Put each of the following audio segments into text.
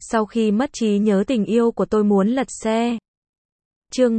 Sau khi mất trí nhớ tình yêu của tôi muốn lật xe. Chương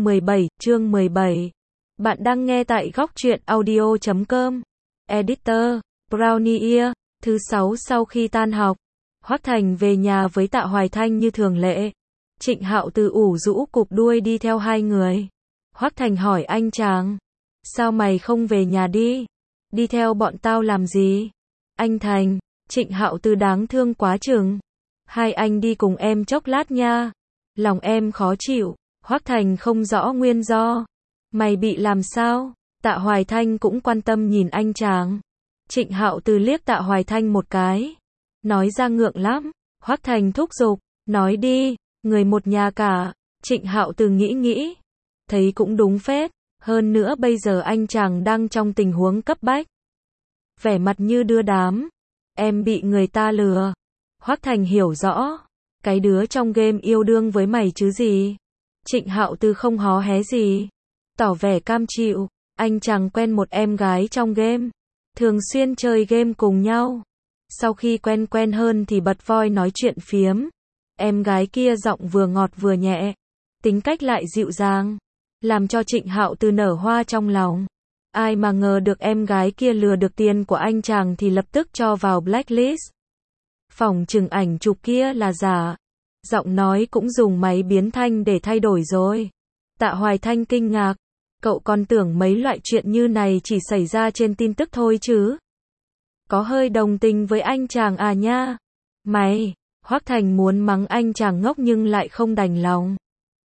17. Bạn đang nghe tại góc truyện audio.com. Editor, Brownie Ear. Thứ 6 sau khi tan học, Hoắc Thành về nhà với Tạ Hoài Thanh như thường lệ. Trịnh Hạo Từ ủ rũ cụp đuôi đi theo hai người. Hoắc Thành hỏi anh chàng, sao mày không về nhà đi? Đi theo bọn tao làm gì? Anh Thành, Trịnh Hạo Từ đáng thương quá chừng. Hai anh đi cùng em chốc lát nha. Lòng em khó chịu. Hoắc Thành không rõ nguyên do. Mày bị làm sao? Tạ Hoài Thanh cũng quan tâm nhìn anh chàng. Trịnh Hạo Từ liếc Tạ Hoài Thanh một cái. Nói ra ngượng lắm. Hoắc Thành thúc giục. Nói đi, người một nhà cả. Trịnh Hạo Từ nghĩ. Thấy cũng đúng phết. Hơn nữa bây giờ anh chàng đang trong tình huống cấp bách. Vẻ mặt như đưa đám. Em bị người ta lừa. Hoắc Thành hiểu rõ. Cái đứa trong game yêu đương với mày chứ gì. Trịnh Hạo Từ không hó hé gì. Tỏ vẻ cam chịu. Anh chàng quen một em gái trong game. Thường xuyên chơi game cùng nhau. Sau khi quen hơn thì bật voi nói chuyện phiếm. Em gái kia giọng vừa ngọt vừa nhẹ. Tính cách lại dịu dàng. Làm cho Trịnh Hạo Từ nở hoa trong lòng. Ai mà ngờ được em gái kia lừa được tiền của anh chàng thì lập tức cho vào blacklist. Phỏng chừng ảnh chụp kia là giả. Giọng nói cũng dùng máy biến thanh để thay đổi rồi. Tạ Hoài Thanh kinh ngạc. Cậu còn tưởng mấy loại chuyện như này chỉ xảy ra trên tin tức thôi chứ. Có hơi đồng tình với anh chàng à nha. Mày, Hoắc Thành muốn mắng anh chàng ngốc nhưng lại không đành lòng.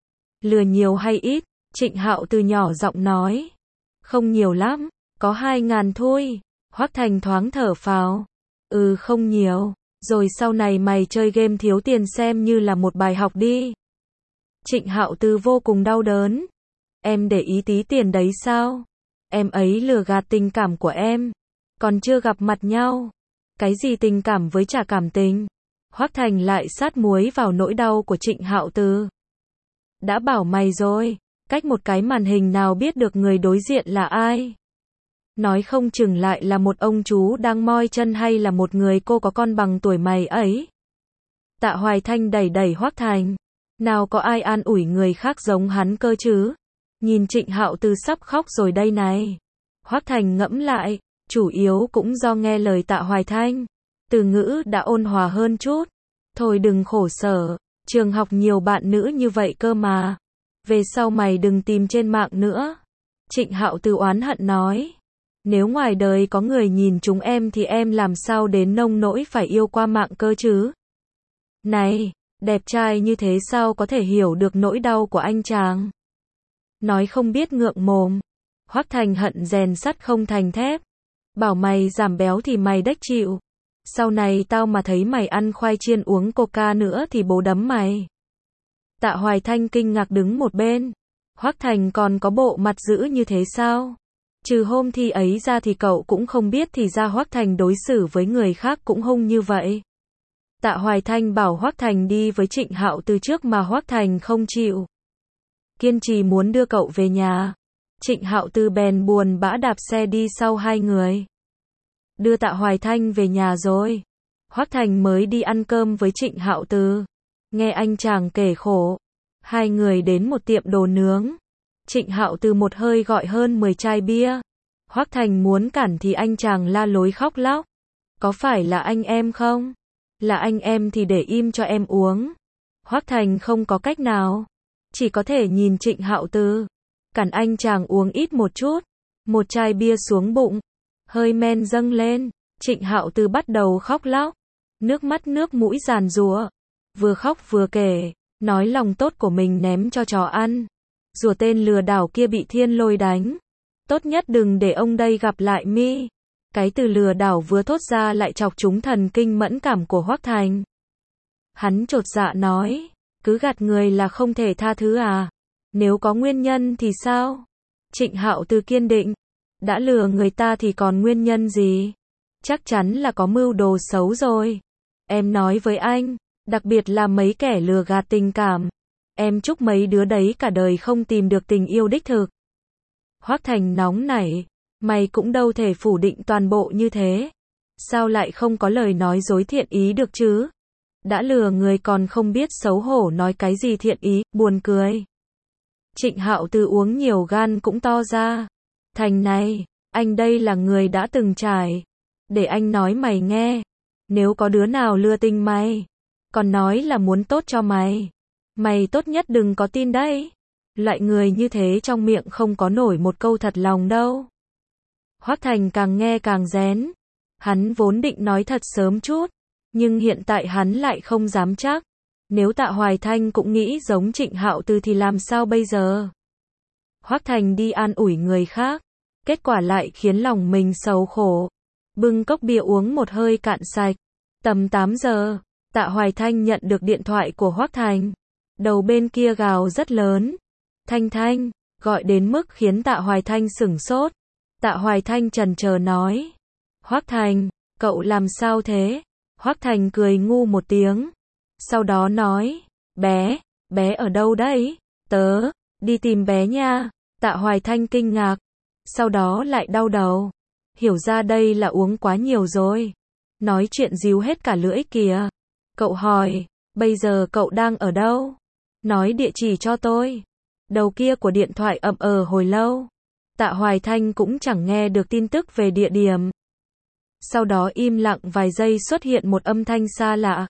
Lừa nhiều hay ít? Trịnh Hạo Từ nhỏ giọng nói. Không nhiều lắm, có 2.000 thôi. Hoắc Thành thoáng thở phào. Không nhiều. Rồi sau này mày chơi game thiếu tiền xem như là một bài học đi. Trịnh Hạo Từ vô cùng đau đớn. Em để ý tí tiền đấy sao? Em ấy lừa gạt tình cảm của em. Còn chưa gặp mặt nhau. Cái gì tình cảm với chả cảm tình. Hoắc Thành lại sát muối vào nỗi đau của Trịnh Hạo Từ. Đã bảo mày rồi, cách một cái màn hình nào biết được người đối diện là ai. Nói không chừng lại là một ông chú đang moi chân hay là một người cô có con bằng tuổi mày ấy. Tạ Hoài Thanh đẩy Hoắc Thành. Nào có ai an ủi người khác giống hắn cơ chứ. Nhìn Trịnh Hạo Từ sắp khóc rồi đây này. Hoắc Thành ngẫm lại, chủ yếu cũng do nghe lời Tạ Hoài Thanh. Từ ngữ đã ôn hòa hơn chút. Thôi đừng khổ sở, trường học nhiều bạn nữ như vậy cơ mà. Về sau mày đừng tìm trên mạng nữa. Trịnh Hạo Từ oán hận nói. Nếu ngoài đời có người nhìn chúng em thì em làm sao đến nông nỗi phải yêu qua mạng cơ chứ. Này, đẹp trai như thế sao có thể hiểu được nỗi đau của anh chàng. Nói không biết ngượng mồm. Hoắc Thành hận rèn sắt không thành thép. Bảo mày giảm béo thì mày đếch chịu. Sau này tao mà thấy mày ăn khoai chiên uống coca nữa thì bố đấm mày. Tạ Hoài Thanh kinh ngạc đứng một bên. Hoắc Thành còn có bộ mặt dữ như thế sao? Trừ hôm thi ấy ra thì cậu cũng không biết thì ra Hoắc Thành đối xử với người khác cũng hung như vậy. Tạ Hoài Thanh bảo Hoắc Thành đi với Trịnh Hạo Từ trước mà Hoắc Thành không chịu. Kiên trì muốn đưa cậu về nhà. Trịnh Hạo Từ bèn buồn bã đạp xe đi sau hai người. Đưa Tạ Hoài Thanh về nhà rồi. Hoắc Thành mới đi ăn cơm với Trịnh Hạo Từ. Nghe anh chàng kể khổ. Hai người đến một tiệm đồ nướng. Trịnh Hạo Từ một hơi gọi hơn 10 chai bia. Hoắc Thành muốn cản thì anh chàng la lối khóc lóc. Có phải là anh em không? Là anh em thì để im cho em uống. Hoắc Thành không có cách nào. Chỉ có thể nhìn Trịnh Hạo Từ. Cản anh chàng uống ít một chút. Một chai bia xuống bụng. Hơi men dâng lên. Trịnh Hạo Từ bắt đầu khóc lóc. Nước mắt nước mũi giàn giụa. Vừa khóc vừa kể. Nói lòng tốt của mình ném cho chó ăn. Rùa tên lừa đảo kia bị thiên lôi đánh. Tốt nhất đừng để ông đây gặp lại mi. Cái từ lừa đảo vừa thốt ra lại chọc trúng thần kinh mẫn cảm của Hoắc Thành. Hắn chột dạ nói. Cứ gạt người là không thể tha thứ à? Nếu có nguyên nhân thì sao? Trịnh Hạo Từ kiên định. Đã lừa người ta thì còn nguyên nhân gì? Chắc chắn là có mưu đồ xấu rồi. Em nói với anh, đặc biệt là mấy kẻ lừa gạt tình cảm. Em chúc mấy đứa đấy cả đời không tìm được tình yêu đích thực. Hoắc Thành nóng nảy. Mày cũng đâu thể phủ định toàn bộ như thế. Sao lại không có lời nói dối thiện ý được chứ? đã lừa người còn không biết xấu hổ nói cái gì thiện ý, buồn cười. Trịnh Hạo Từ uống nhiều gan cũng to ra. Thành này, anh đây là người đã từng trải. Để anh nói mày nghe. Nếu có đứa nào lừa tình mày, còn nói là muốn tốt cho mày, mày tốt nhất đừng có tin đấy. Loại người như thế trong miệng không có nổi một câu thật lòng đâu. Hoắc Thành càng nghe càng rén. Hắn vốn định nói thật sớm chút, nhưng hiện tại hắn lại không dám chắc. Nếu Tạ Hoài Thanh cũng nghĩ giống Trịnh Hạo Từ thì làm sao bây giờ? Hoắc Thành đi an ủi người khác, kết quả lại khiến lòng mình sầu khổ. Bưng cốc bia uống một hơi cạn sạch. Tầm 8 giờ, Tạ Hoài Thanh nhận được điện thoại của Hoắc Thành. Đầu bên kia gào rất lớn. Thanh Thanh, gọi đến mức khiến Tạ Hoài Thanh sửng sốt. Tạ Hoài Thanh chần chờ nói. Hoắc Thành, cậu làm sao thế? Hoắc Thành cười ngu một tiếng. Sau đó nói, bé ở đâu đấy? Tớ, đi tìm bé nha. Tạ Hoài Thanh kinh ngạc. Sau đó lại đau đầu. Hiểu ra đây là uống quá nhiều rồi. Nói chuyện díu hết cả lưỡi kìa. Cậu hỏi, bây giờ cậu đang ở đâu? Nói địa chỉ cho tôi. Đầu kia của điện thoại ậm hồi lâu. Tạ Hoài Thanh cũng chẳng nghe được tin tức về địa điểm. Sau đó im lặng vài giây xuất hiện một âm thanh xa lạ.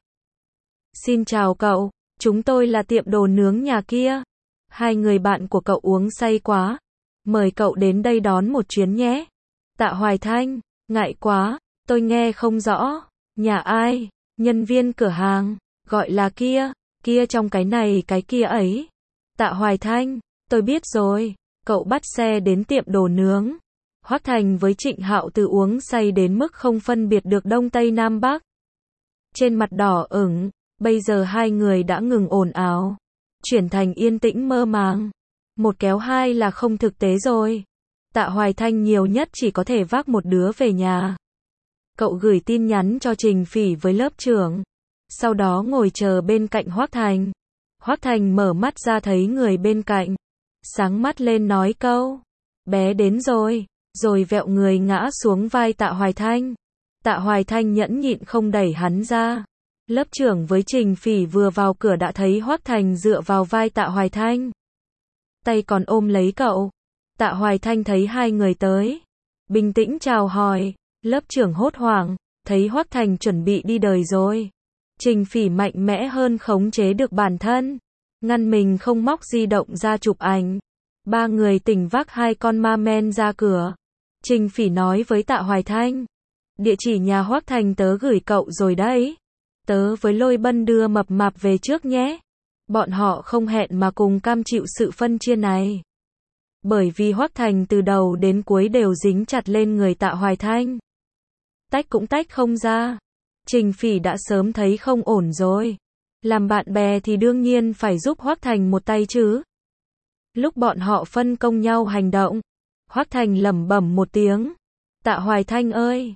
Xin chào cậu, chúng tôi là tiệm đồ nướng nhà kia. Hai người bạn của cậu uống say quá. Mời cậu đến đây đón một chuyến nhé. Tạ Hoài Thanh, ngại quá, tôi nghe không rõ. Nhà ai? Nhân viên cửa hàng, gọi là kia trong cái này cái kia ấy. Tạ Hoài Thanh, tôi biết rồi. Cậu bắt xe đến tiệm đồ nướng. Hoắc Thành với Trịnh Hạo Từ uống say đến mức không phân biệt được Đông Tây Nam Bắc. Trên mặt đỏ ửng, bây giờ hai người đã ngừng ồn ào, chuyển thành yên tĩnh mơ màng. Một kéo hai là không thực tế rồi. Tạ Hoài Thanh nhiều nhất chỉ có thể vác một đứa về nhà. Cậu gửi tin nhắn cho Trình Phỉ với lớp trưởng, sau đó ngồi chờ bên cạnh Hoắc Thành. Hoắc Thành mở mắt ra thấy người bên cạnh, sáng mắt lên nói câu, bé đến rồi, rồi vẹo người ngã xuống vai Tạ Hoài Thanh. Tạ Hoài Thanh nhẫn nhịn không đẩy hắn ra. Lớp trưởng với Trình Phỉ vừa vào cửa đã thấy Hoắc Thành dựa vào vai Tạ Hoài Thanh, tay còn ôm lấy cậu. Tạ Hoài Thanh thấy hai người tới, bình tĩnh chào hỏi. Lớp trưởng hốt hoảng, thấy Hoắc Thành chuẩn bị đi đời rồi. Trình Phỉ mạnh mẽ hơn khống chế được bản thân, ngăn mình không móc di động ra chụp ảnh. Ba người tỉnh vác hai con ma men ra cửa. Trình Phỉ nói với Tạ Hoài Thanh, địa chỉ nhà Hoắc Thành tớ gửi cậu rồi đấy. Tớ với Lôi Bân đưa mập mạp về trước nhé. Bọn họ không hẹn mà cùng cam chịu sự phân chia này. Bởi vì Hoắc Thành từ đầu đến cuối đều dính chặt lên người Tạ Hoài Thanh. Tách cũng tách không ra. Trình Phỉ đã sớm thấy không ổn rồi. Làm bạn bè thì đương nhiên phải giúp Hoắc Thành một tay chứ. Lúc bọn họ phân công nhau hành động, Hoắc Thành lẩm bẩm một tiếng. Tạ Hoài Thanh ơi,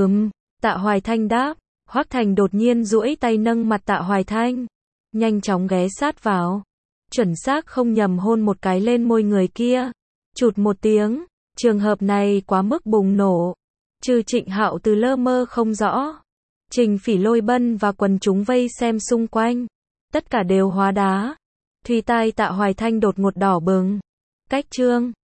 Tạ Hoài Thanh đáp. Hoắc Thành đột nhiên duỗi tay nâng mặt Tạ Hoài Thanh, nhanh chóng ghé sát vào, chuẩn xác không nhầm hôn một cái lên môi người kia. Chụt một tiếng, trường hợp này quá mức bùng nổ. Trừ Trịnh Hạo Từ lơ mơ không rõ, Trình Phỉ, Lôi Bân và quần chúng vây xem xung quanh, tất cả đều hóa đá. Thùy tai Tạ Hoài Thanh đột ngột đỏ bừng. Cách chương